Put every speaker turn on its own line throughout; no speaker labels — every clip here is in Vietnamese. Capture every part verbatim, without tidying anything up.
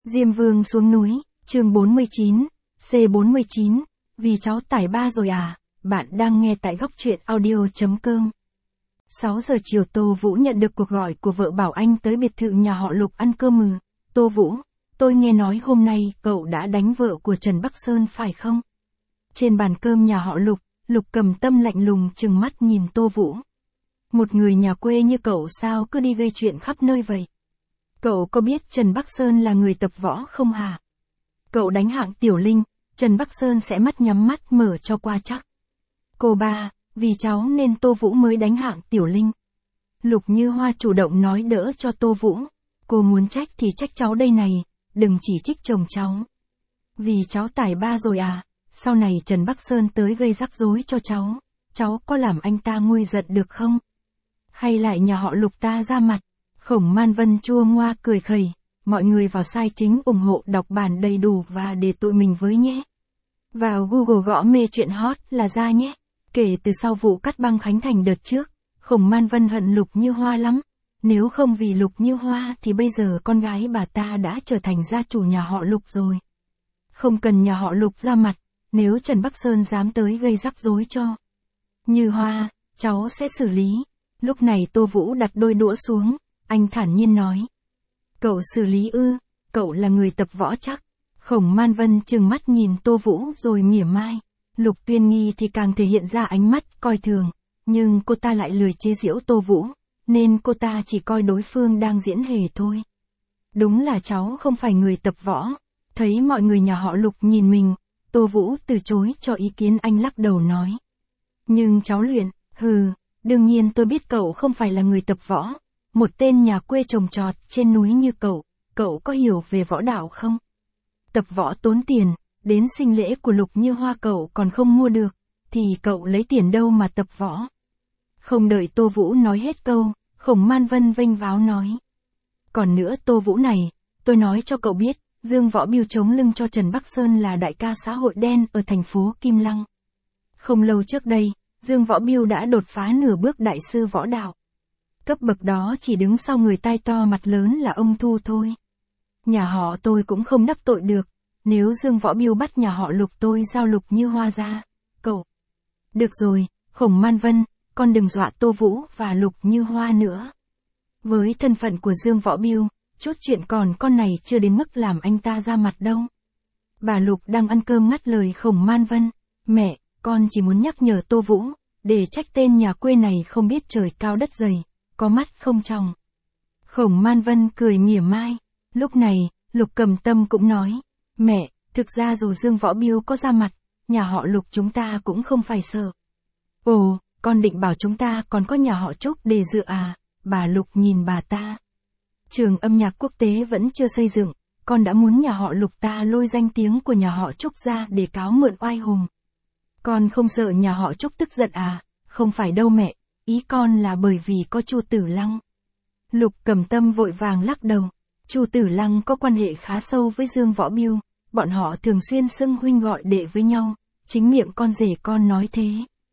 Diêm Vương xuống núi, chương bốn mươi chín, C bốn mươi chín, vì cháu tải ba rồi à, bạn đang nghe tại góc truyện audio.com. sáu giờ chiều Tô Vũ nhận được cuộc gọi của vợ bảo anh tới biệt thự nhà họ Lục ăn cơm mừ. Tô Vũ, tôi nghe nói hôm nay cậu đã đánh vợ của Trần Bắc Sơn phải không? Trên bàn cơm nhà họ Lục, Lục Cầm Tâm lạnh lùng trừng mắt nhìn Tô Vũ. Một người nhà quê như cậu sao cứ đi gây chuyện khắp nơi vậy? Cậu có biết Trần Bắc Sơn là người tập võ không hả? Cậu đánh hạng Tiểu Linh, Trần Bắc Sơn sẽ mắt nhắm mắt mở cho qua chắc. Cô ba, vì cháu nên Tô Vũ mới đánh hạng Tiểu Linh. Lục Như Hoa chủ động nói đỡ cho Tô Vũ. Cô muốn trách thì trách cháu đây này, đừng chỉ trích chồng cháu. Vì cháu tải ba rồi à, sau này Trần Bắc Sơn tới gây rắc rối cho cháu, cháu có làm anh ta nguôi giận được không? Hay lại nhà họ Lục ta ra mặt? Khổng Man Vân chua ngoa cười khẩy, mọi người vào sai chính ủng hộ đọc bản đầy đủ và để tụi mình với nhé. Vào Google gõ mê chuyện hot là ra nhé. Kể từ sau vụ cắt băng Khánh Thành đợt trước, Khổng Man Vân hận Lục Như Hoa lắm. Nếu không vì Lục Như Hoa thì bây giờ con gái bà ta đã trở thành gia chủ nhà họ Lục rồi. Không cần nhà họ Lục ra mặt, nếu Trần Bắc Sơn dám tới gây rắc rối cho Như Hoa, cháu sẽ xử lý. Lúc này Tô Vũ đặt đôi đũa xuống, anh thản nhiên nói. Cậu xử lý ư, cậu là người tập võ chắc. Khổng Man Vân trừng mắt nhìn Tô Vũ rồi mỉa mai. Lục Tuyên Nghi thì càng thể hiện ra ánh mắt coi thường, nhưng cô ta lại lười chế giễu Tô Vũ, nên cô ta chỉ coi đối phương đang diễn hề thôi. Đúng là cháu không phải người tập võ. Thấy mọi người nhà họ Lục nhìn mình, Tô Vũ từ chối cho ý kiến, anh lắc đầu nói. Nhưng cháu luyện, hừ, đương nhiên tôi biết cậu không phải là người tập võ. Một tên nhà quê trồng trọt trên núi như cậu, cậu có hiểu về võ đạo không? Tập võ tốn tiền, đến sinh lễ của Lục Như Hoa cậu còn không mua được, thì cậu lấy tiền đâu mà tập võ? Không đợi Tô Vũ nói hết câu, Khổng Man Vân vênh váo nói. Còn nữa Tô Vũ này, tôi nói cho cậu biết, Dương Võ Biêu chống lưng cho Trần Bắc Sơn là đại ca xã hội đen ở thành phố Kim Lăng. Không lâu trước đây, Dương Võ Biêu đã đột phá nửa bước đại sư võ đạo. Cấp bậc đó chỉ đứng sau người tai to mặt lớn là ông Thu thôi. Nhà họ tôi cũng không đắc tội được, nếu Dương Võ Biêu bắt nhà họ Lục tôi giao Lục Như Hoa ra, cậu. Được rồi, Khổng Man Vân, con đừng dọa Tô Vũ và Lục Như Hoa nữa. Với thân phận của Dương Võ Biêu, chút chuyện còn con này chưa đến mức làm anh ta ra mặt đâu. Bà Lục đang ăn cơm ngắt lời Khổng Man Vân. Mẹ, con chỉ muốn nhắc nhở Tô Vũ, để trách tên nhà quê này không biết trời cao đất dày, có mắt không tròng. Khổng Man Vân cười mỉa mai. Lúc này, Lục Cầm Tâm cũng nói. Mẹ, thực ra dù Dương Võ Biêu có ra mặt, nhà họ Lục chúng ta cũng không phải sợ. Ồ, con định bảo chúng ta còn có nhà họ Trúc để dựa à? Bà Lục nhìn bà ta. Trường âm nhạc quốc tế vẫn chưa xây dựng, con đã muốn nhà họ Lục ta lôi danh tiếng của nhà họ Trúc ra để cáo mượn oai hùng. Con không sợ nhà họ Trúc tức giận à? Không phải đâu mẹ, ý con là bởi vì có Chu Tử Lăng. Lục Cầm Tâm vội vàng lắc đầu. Chu Tử Lăng có quan hệ khá sâu với Dương Võ Biêu, bọn họ thường xuyên xưng huynh gọi đệ với nhau, chính miệng con rể con nói thế.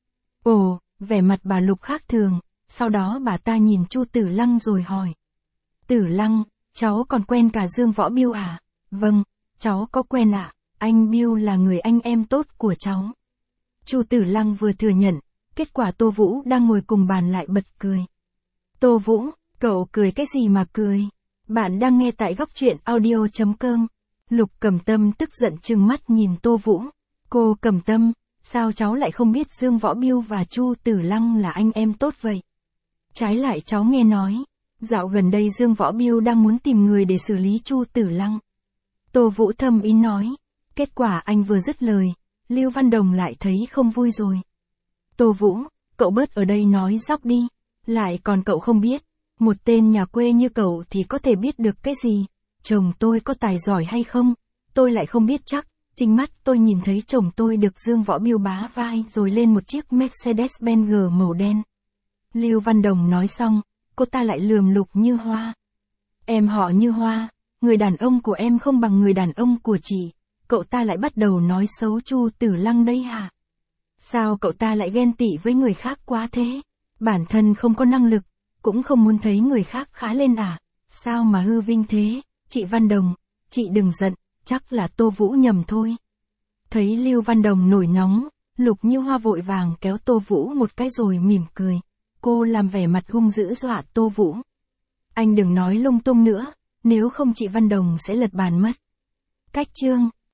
Ồ, vẻ mặt bà Lục khác thường, sau đó bà ta nhìn Chu Tử Lăng rồi hỏi. Tử Lăng, cháu còn quen cả Dương Võ Biêu à? Vâng, cháu có quen ạ, à? Anh Biêu là người anh em tốt của cháu. Chu Tử Lăng vừa thừa nhận, kết quả Tô Vũ đang ngồi cùng bàn lại bật cười. Tô Vũ, cậu cười cái gì mà cười? Bạn đang nghe tại góc truyện audio.com. Lục Cầm Tâm tức giận trừng mắt nhìn Tô Vũ. Cô Cầm Tâm, sao cháu lại không biết Dương Võ Biêu và Chu Tử Lăng là anh em tốt vậy? Trái lại cháu nghe nói, dạo gần đây Dương Võ Biêu đang muốn tìm người để xử lý Chu Tử Lăng. Tô Vũ thầm ý nói. Kết quả anh vừa dứt lời, Lưu Văn Đồng lại thấy không vui rồi. Tô Vũ, cậu bớt ở đây nói dóc đi. Lại còn cậu không biết, một tên nhà quê như cậu thì có thể biết được cái gì? Chồng tôi có tài giỏi hay không? Tôi lại không biết chắc. Chính mắt tôi nhìn thấy chồng tôi được Dương Võ Biêu bá vai rồi lên một chiếc Mercedes-Benz màu đen. Lưu Văn Đồng nói xong, cô ta lại lườm Lục Như Hoa. Em họ Như Hoa, người đàn ông của em không bằng người đàn ông của chị. Cậu ta lại bắt đầu nói xấu Chu Tử Lăng đây hả? Sao cậu ta lại ghen tị với người khác quá thế? Bản thân không có năng lực, cũng không muốn thấy người khác khá lên à? Sao mà hư vinh thế? Chị Văn Đồng, chị đừng giận, chắc là Tô Vũ nhầm thôi. Thấy Lưu Văn Đồng nổi nóng, Lục Như Hoa vội vàng kéo Tô Vũ một cái rồi mỉm cười. Cô làm vẻ mặt hung dữ dọa Tô Vũ. Anh đừng nói lung tung nữa, nếu không chị Văn Đồng sẽ lật bàn mất. Cách chương